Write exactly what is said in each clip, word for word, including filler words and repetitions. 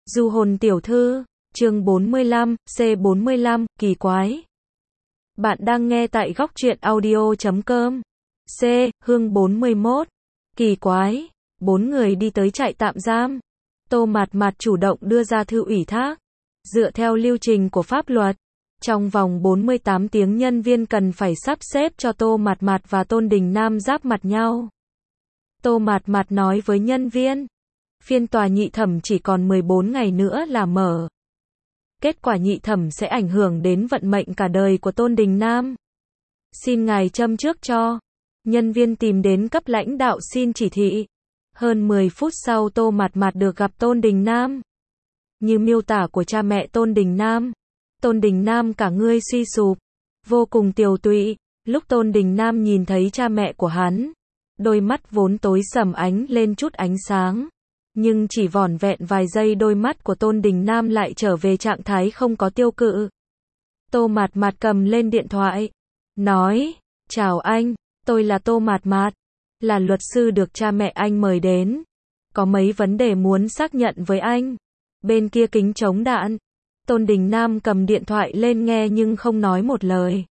Du hồn tiểu thư, chương bốn mươi lăm, C bốn mươi lăm, kỳ quái. Bạn đang nghe tại góc truyện audio chấm com. C, Hương bốn mươi mốt. Kỳ quái. Bốn người đi tới trại tạm giam. Tô Mạt Mạt chủ động đưa ra thư ủy thác. Dựa theo lưu trình của pháp luật, trong vòng bốn mươi tám tiếng nhân viên cần phải sắp xếp cho Tô Mạt Mạt và Tôn Đình Nam giáp mặt nhau. Tô Mạt Mạt nói với nhân viên, phiên tòa nhị thẩm chỉ còn mười bốn ngày nữa là mở. Kết quả nhị thẩm sẽ ảnh hưởng đến vận mệnh cả đời của Tôn Đình Nam. Xin ngài châm trước cho. Nhân viên tìm đến cấp lãnh đạo xin chỉ thị. Hơn mười phút sau Tô Mạt Mạt được gặp Tôn Đình Nam. Như miêu tả của cha mẹ Tôn Đình Nam, Tôn Đình Nam cả người suy sụp, vô cùng tiều tụy. Lúc Tôn Đình Nam nhìn thấy cha mẹ của hắn, đôi mắt vốn tối sầm ánh lên chút ánh sáng. Nhưng chỉ vỏn vẹn vài giây đôi mắt của Tôn Đình Nam lại trở về trạng thái không có tiêu cự. Tô Mạt Mạt cầm lên điện thoại, nói, chào anh, tôi là Tô Mạt Mạt, là luật sư được cha mẹ anh mời đến. Có mấy vấn đề muốn xác nhận với anh. Bên kia kính chống đạn, Tôn Đình Nam cầm điện thoại lên nghe nhưng không nói một lời.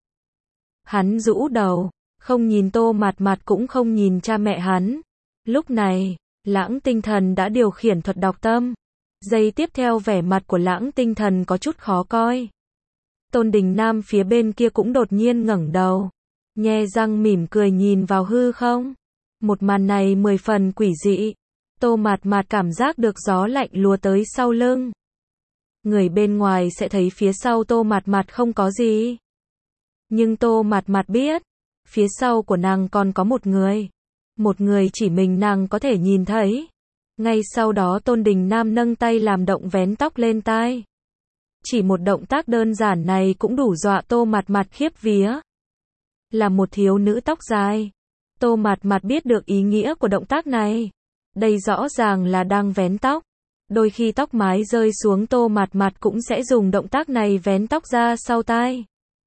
Hắn rũ đầu, không nhìn Tô Mạt Mạt cũng không nhìn cha mẹ hắn. Lúc này, Lãng Tinh Thần đã điều khiển thuật đọc tâm. Giây tiếp theo vẻ mặt của Lãng Tinh Thần có chút khó coi. Tôn Đình Nam phía bên kia cũng đột nhiên ngẩng đầu, nhe răng mỉm cười nhìn vào hư không. Một màn này mười phần quỷ dị. Tô Mạt Mạt cảm giác được gió lạnh lùa tới sau lưng. Người bên ngoài sẽ thấy phía sau Tô Mạt Mạt không có gì. Nhưng Tô Mạt Mạt biết, phía sau của nàng còn có một người. Một người chỉ mình nàng có thể nhìn thấy. Ngay sau đó Tôn Đình Nam nâng tay làm động vén tóc lên tai. Chỉ một động tác đơn giản này cũng đủ dọa Tô Mạt Mạt khiếp vía. Là một thiếu nữ tóc dài. Tô Mạt Mạt biết được ý nghĩa của động tác này. Đây rõ ràng là đang vén tóc. Đôi khi tóc mái rơi xuống Tô Mạt Mạt cũng sẽ dùng động tác này vén tóc ra sau tai.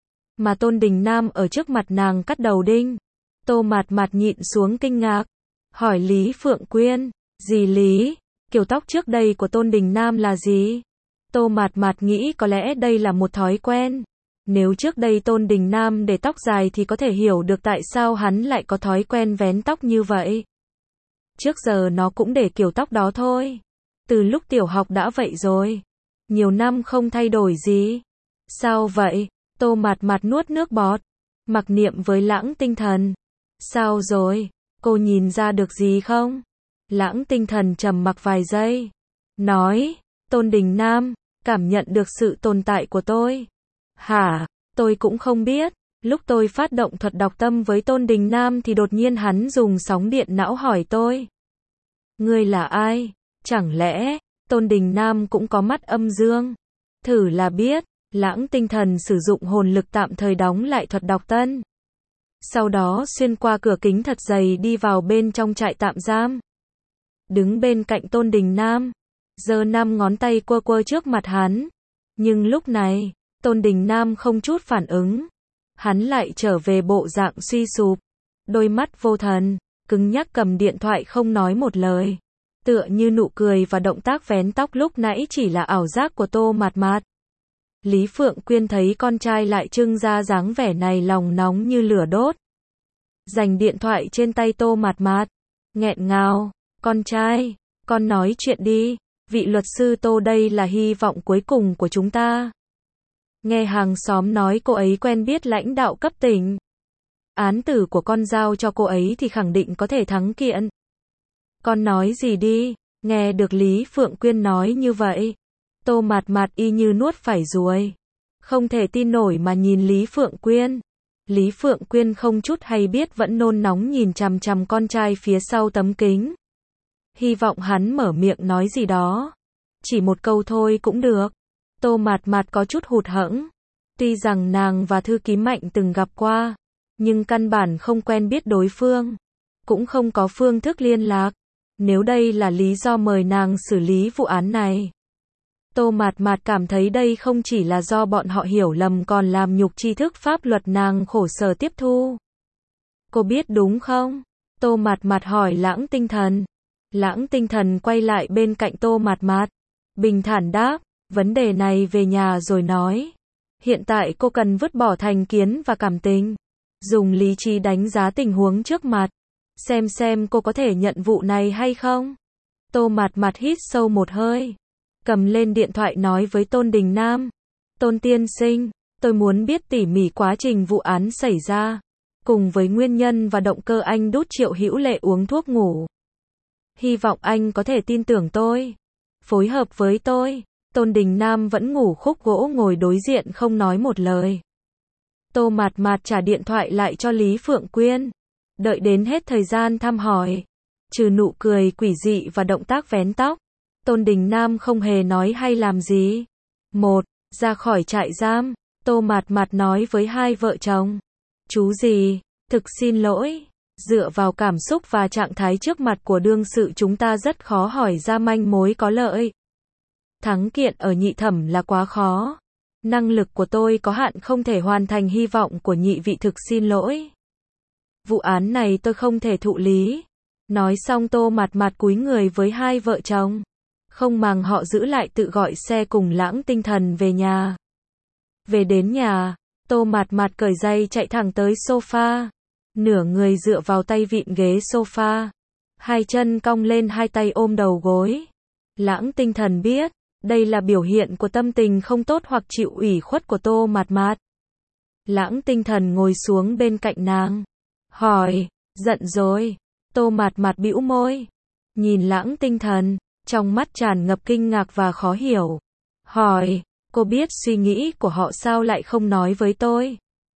Mà Tôn Đình Nam ở trước mặt nàng cắt đầu đinh. Tô Mạt Mạt nhịn xuống kinh ngạc, hỏi Lý Phượng Quyên, gì Lý, kiểu tóc trước đây của Tôn Đình Nam là gì? Tô Mạt Mạt nghĩ có lẽ đây là một thói quen. Nếu trước đây Tôn Đình Nam để tóc dài thì có thể hiểu được tại sao hắn lại có thói quen vén tóc như vậy. Trước giờ nó cũng để kiểu tóc đó thôi. Từ lúc tiểu học đã vậy rồi. Nhiều năm không thay đổi gì. Sao vậy? Tô Mạt Mạt nuốt nước bọt, mặc niệm với Lãng Tinh Thần. Sao rồi? Cô nhìn ra được gì không? Lãng Tinh Thần trầm mặc vài giây. Nói, Tôn Đình Nam, cảm nhận được sự tồn tại của tôi. Hả? Tôi cũng không biết. Lúc tôi phát động thuật đọc tâm với Tôn Đình Nam thì đột nhiên hắn dùng sóng điện não hỏi tôi. Ngươi là ai? Chẳng lẽ, Tôn Đình Nam cũng có mắt âm dương? Thử là biết. Lãng Tinh Thần sử dụng hồn lực tạm thời đóng lại thuật đọc tân. Sau đó xuyên qua cửa kính thật dày đi vào bên trong trại tạm giam. Đứng bên cạnh Tôn Đình Nam, giơ năm ngón tay quơ quơ trước mặt hắn. Nhưng lúc này, Tôn Đình Nam không chút phản ứng. Hắn lại trở về bộ dạng suy sụp, đôi mắt vô thần, cứng nhắc cầm điện thoại không nói một lời. Tựa như nụ cười và động tác vén tóc lúc nãy chỉ là ảo giác của Tô Mạt Mạt. Lý Phượng Quyên thấy con trai lại trưng ra dáng vẻ này lòng nóng như lửa đốt. Giành điện thoại trên tay Tô Mạt Mạt, nghẹn ngào, con trai, con nói chuyện đi, vị luật sư Tô đây là hy vọng cuối cùng của chúng ta. Nghe hàng xóm nói cô ấy quen biết lãnh đạo cấp tỉnh. Án tử của con giao cho cô ấy thì khẳng định có thể thắng kiện. Con nói gì đi, nghe được Lý Phượng Quyên nói như vậy. Tô Mạt Mạt y như nuốt phải ruồi. Không thể tin nổi mà nhìn Lý Phượng Quyên. Lý Phượng Quyên không chút hay biết vẫn nôn nóng nhìn chằm chằm con trai phía sau tấm kính. Hy vọng hắn mở miệng nói gì đó. Chỉ một câu thôi cũng được. Tô Mạt Mạt có chút hụt hẫng. Tuy rằng nàng và thư ký Mạnh từng gặp qua, nhưng căn bản không quen biết đối phương. Cũng không có phương thức liên lạc. Nếu đây là lý do mời nàng xử lý vụ án này. Tô Mạt Mạt cảm thấy đây không chỉ là do bọn họ hiểu lầm còn làm nhục tri thức pháp luật nàng khổ sở tiếp thu. Cô biết đúng không? Tô Mạt Mạt hỏi Lãng Tinh Thần. Lãng Tinh Thần quay lại bên cạnh Tô Mạt Mạt. bình thản đáp, vấn đề này về nhà rồi nói. Hiện tại cô cần vứt bỏ thành kiến và cảm tình. Dùng lý trí đánh giá tình huống trước mặt. Xem xem cô có thể nhận vụ này hay không. Tô Mạt Mạt hít sâu một hơi. Cầm lên điện thoại nói với Tôn Đình Nam. Tôn tiên sinh, tôi muốn biết tỉ mỉ quá trình vụ án xảy ra. Cùng với nguyên nhân và động cơ anh đút Triệu Hữu Lệ uống thuốc ngủ. Hy vọng anh có thể tin tưởng tôi. Phối hợp với tôi. Tôn Đình Nam vẫn ngủ khúc gỗ ngồi đối diện không nói một lời. Tô Mạt Mạt trả điện thoại lại cho Lý Phượng Quyên. Đợi đến hết thời gian thăm hỏi. Trừ nụ cười quỷ dị và động tác vén tóc. Tôn Đình Nam không hề nói hay làm gì. Một, ra khỏi trại giam. Tô Mạt Mạt nói với hai vợ chồng. Chú gì, thực xin lỗi. Dựa vào cảm xúc và trạng thái trước mặt của đương sự chúng ta rất khó hỏi ra manh mối có lợi. Thắng kiện ở nhị thẩm là quá khó. Năng lực của tôi có hạn không thể hoàn thành hy vọng của nhị vị thực xin lỗi. Vụ án này tôi không thể thụ lý. Nói xong Tô Mạt Mạt cúi người với hai vợ chồng. Không màng họ giữ lại tự gọi xe cùng Lãng Tinh Thần về nhà. Về đến nhà, Tô Mạt Mạt cởi giày chạy thẳng tới sofa. Nửa người dựa vào tay vịn ghế sofa. Hai chân cong lên hai tay ôm đầu gối. Lãng Tinh Thần biết, đây là biểu hiện của tâm tình không tốt hoặc chịu ủy khuất của Tô Mạt Mạt. Lãng Tinh Thần ngồi xuống bên cạnh nàng. Hỏi, giận rồi. Tô Mạt Mạt bĩu môi. Nhìn Lãng Tinh Thần, trong mắt tràn ngập kinh ngạc và khó hiểu. Hỏi, cô biết suy nghĩ của họ sao lại không nói với tôi?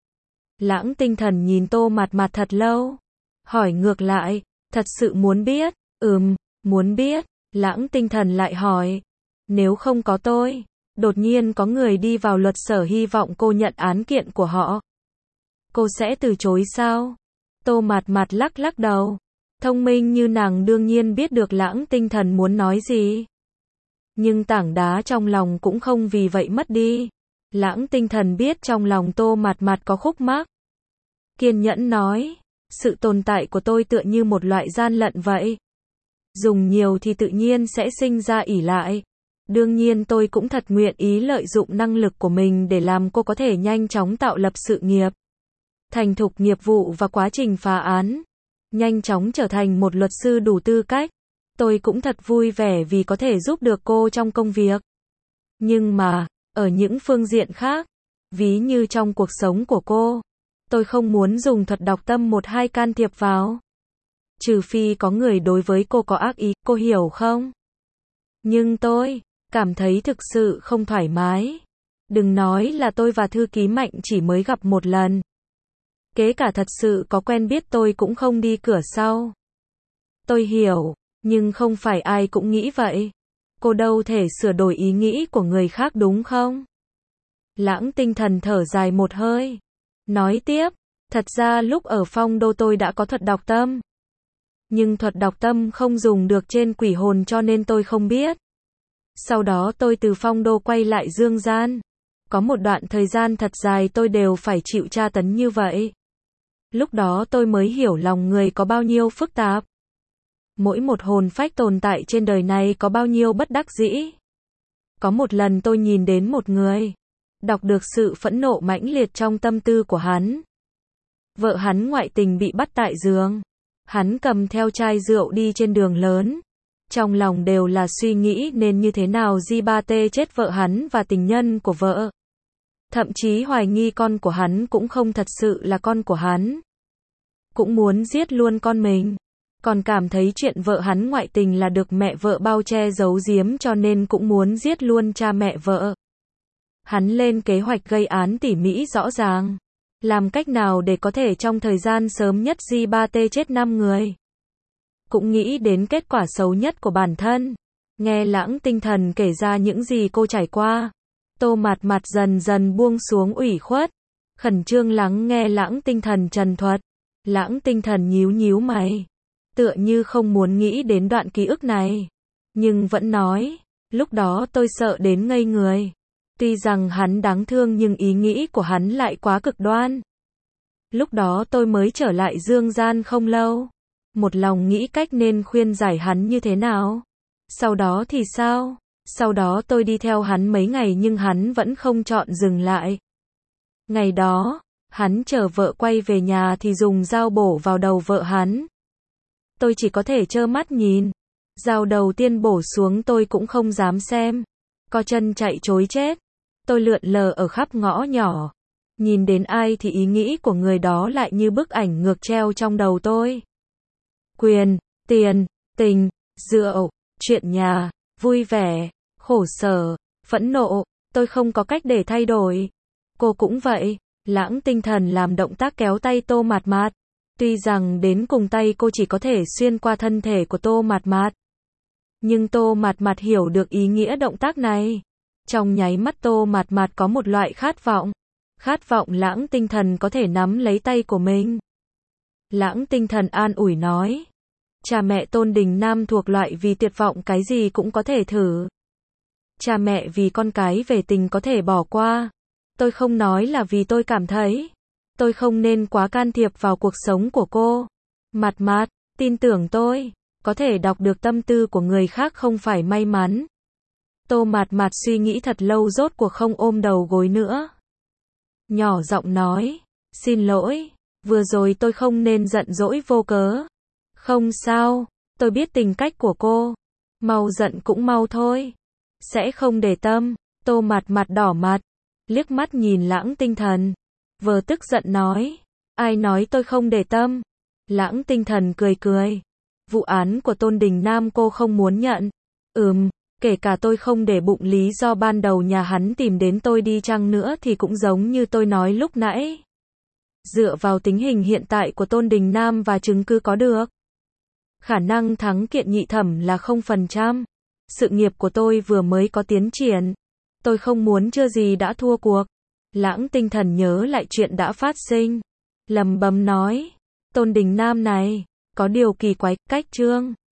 Lãng Tinh Thần nhìn Tô Mạt Mạt thật lâu. Hỏi ngược lại, thật sự muốn biết? Ừm, muốn biết. Lãng Tinh Thần lại hỏi. Nếu không có tôi, đột nhiên có người đi vào luật sở hy vọng cô nhận án kiện của họ. Cô sẽ từ chối sao? Tô Mạt Mạt lắc lắc đầu. Thông minh như nàng đương nhiên biết được Lãng Tinh Thần muốn nói gì. Nhưng tảng đá trong lòng cũng không vì vậy mất đi. Lãng Tinh Thần biết trong lòng Tô Mạt Mạt có khúc mắc. Kiên nhẫn nói, sự tồn tại của tôi tựa như một loại gian lận vậy. Dùng nhiều thì tự nhiên sẽ sinh ra ỷ lại. Đương nhiên tôi cũng thật nguyện ý lợi dụng năng lực của mình để làm cô có thể nhanh chóng tạo lập sự nghiệp. Thành thục nghiệp vụ và quá trình phá án. Nhanh chóng trở thành một luật sư đủ tư cách. Tôi cũng thật vui vẻ vì có thể giúp được cô trong công việc. Nhưng mà, ở những phương diện khác, ví như trong cuộc sống của cô, tôi không muốn dùng thuật đọc tâm một hai can thiệp vào. Trừ phi có người đối với cô có ác ý, cô hiểu không? Nhưng tôi cảm thấy thực sự không thoải mái. Đừng nói là tôi và thư ký Mạnh chỉ mới gặp một lần. Kể cả thật sự có quen biết tôi cũng không đi cửa sau. Tôi hiểu, nhưng không phải ai cũng nghĩ vậy. Cô đâu thể sửa đổi ý nghĩ của người khác đúng không? Lãng Tinh Thần thở dài một hơi. Nói tiếp, thật ra lúc ở Phong Đô tôi đã có thuật đọc tâm. Nhưng thuật đọc tâm không dùng được trên quỷ hồn cho nên tôi không biết. Sau đó tôi từ Phong Đô quay lại Dương Gian. Có một đoạn thời gian thật dài tôi đều phải chịu tra tấn như vậy. Lúc đó tôi mới hiểu lòng người có bao nhiêu phức tạp. Mỗi một hồn phách tồn tại trên đời này có bao nhiêu bất đắc dĩ. Có một lần tôi nhìn đến một người. Đọc được sự phẫn nộ mãnh liệt trong tâm tư của hắn. Vợ hắn ngoại tình bị bắt tại giường. Hắn cầm theo chai rượu đi trên đường lớn. Trong lòng đều là suy nghĩ nên như thế nào Di Ba Tê chết vợ hắn và tình nhân của vợ. Thậm chí hoài nghi con của hắn cũng không thật sự là con của hắn. Cũng muốn giết luôn con mình. Còn cảm thấy chuyện vợ hắn ngoại tình là được mẹ vợ bao che giấu giếm cho nên cũng muốn giết luôn cha mẹ vợ. Hắn lên kế hoạch gây án tỉ mỉ rõ ràng. Làm cách nào để có thể trong thời gian sớm nhất Di Ba Tê chết năm người. Cũng nghĩ đến kết quả xấu nhất của bản thân. Nghe Lãng Tinh Thần kể ra những gì cô trải qua. Tô Mạt Mạt dần dần buông xuống ủy khuất. Khẩn trương lắng nghe Lãng Tinh Thần trần thuật. Lãng Tinh Thần nhíu nhíu mày. Tựa như không muốn nghĩ đến đoạn ký ức này. Nhưng vẫn nói. Lúc đó tôi sợ đến ngây người. Tuy rằng hắn đáng thương nhưng ý nghĩ của hắn lại quá cực đoan. Lúc đó tôi mới trở lại Dương Gian không lâu. Một lòng nghĩ cách nên khuyên giải hắn như thế nào. Sau đó thì sao? Sau đó tôi đi theo hắn mấy ngày nhưng hắn vẫn không chọn dừng lại. Ngày đó, hắn chờ vợ quay về nhà thì dùng dao bổ vào đầu vợ hắn. Tôi chỉ có thể trơ mắt nhìn. Dao đầu tiên bổ xuống tôi cũng không dám xem. Co chân chạy trối chết. Tôi lượn lờ ở khắp ngõ nhỏ. Nhìn đến ai thì ý nghĩ của người đó lại như bức ảnh ngược treo trong đầu tôi. Quyền, tiền, tình, rượu, chuyện nhà, vui vẻ, khổ sở, phẫn nộ, tôi không có cách để thay đổi. Cô cũng vậy. Lãng Tinh Thần làm động tác kéo tay Tô Mạt Mạt. Tuy rằng đến cùng tay cô chỉ có thể xuyên qua thân thể của Tô Mạt Mạt. Nhưng Tô Mạt Mạt hiểu được ý nghĩa động tác này. Trong nháy mắt Tô Mạt Mạt có một loại khát vọng. Khát vọng Lãng Tinh Thần có thể nắm lấy tay của mình. Lãng Tinh Thần an ủi nói. Cha mẹ Tôn Đình Nam thuộc loại vì tuyệt vọng cái gì cũng có thể thử. Cha mẹ vì con cái về tình có thể bỏ qua. Tôi không nói là vì tôi cảm thấy. Tôi không nên quá can thiệp vào cuộc sống của cô. Mạt Mạt, tin tưởng tôi. Có thể đọc được tâm tư của người khác không phải may mắn. Tô Mạt Mạt suy nghĩ thật lâu rốt cuộc không ôm đầu gối nữa. Nhỏ giọng nói. Xin lỗi. Vừa rồi tôi không nên giận dỗi vô cớ. Không sao. Tôi biết tính cách của cô. Mau giận cũng mau thôi. Sẽ không để tâm. Tô Mạt Mạt đỏ mặt. Liếc mắt nhìn Lãng Tinh Thần. Vừa tức giận nói. Ai nói tôi không để tâm. Lãng Tinh Thần cười cười. Vụ án của Tôn Đình Nam cô không muốn nhận. Ừm, kể cả tôi không để bụng lý do ban đầu nhà hắn tìm đến tôi đi chăng nữa thì cũng giống như tôi nói lúc nãy. Dựa vào tình hình hiện tại của Tôn Đình Nam và chứng cứ có được. Khả năng thắng kiện nhị thẩm là không phần trăm. Sự nghiệp của tôi vừa mới có tiến triển. Tôi không muốn chưa gì đã thua cuộc. Lãng Tinh Thần nhớ lại chuyện đã phát sinh. Lầm bầm nói. Tôn Đình Nam này, có điều kỳ quái, cách trương.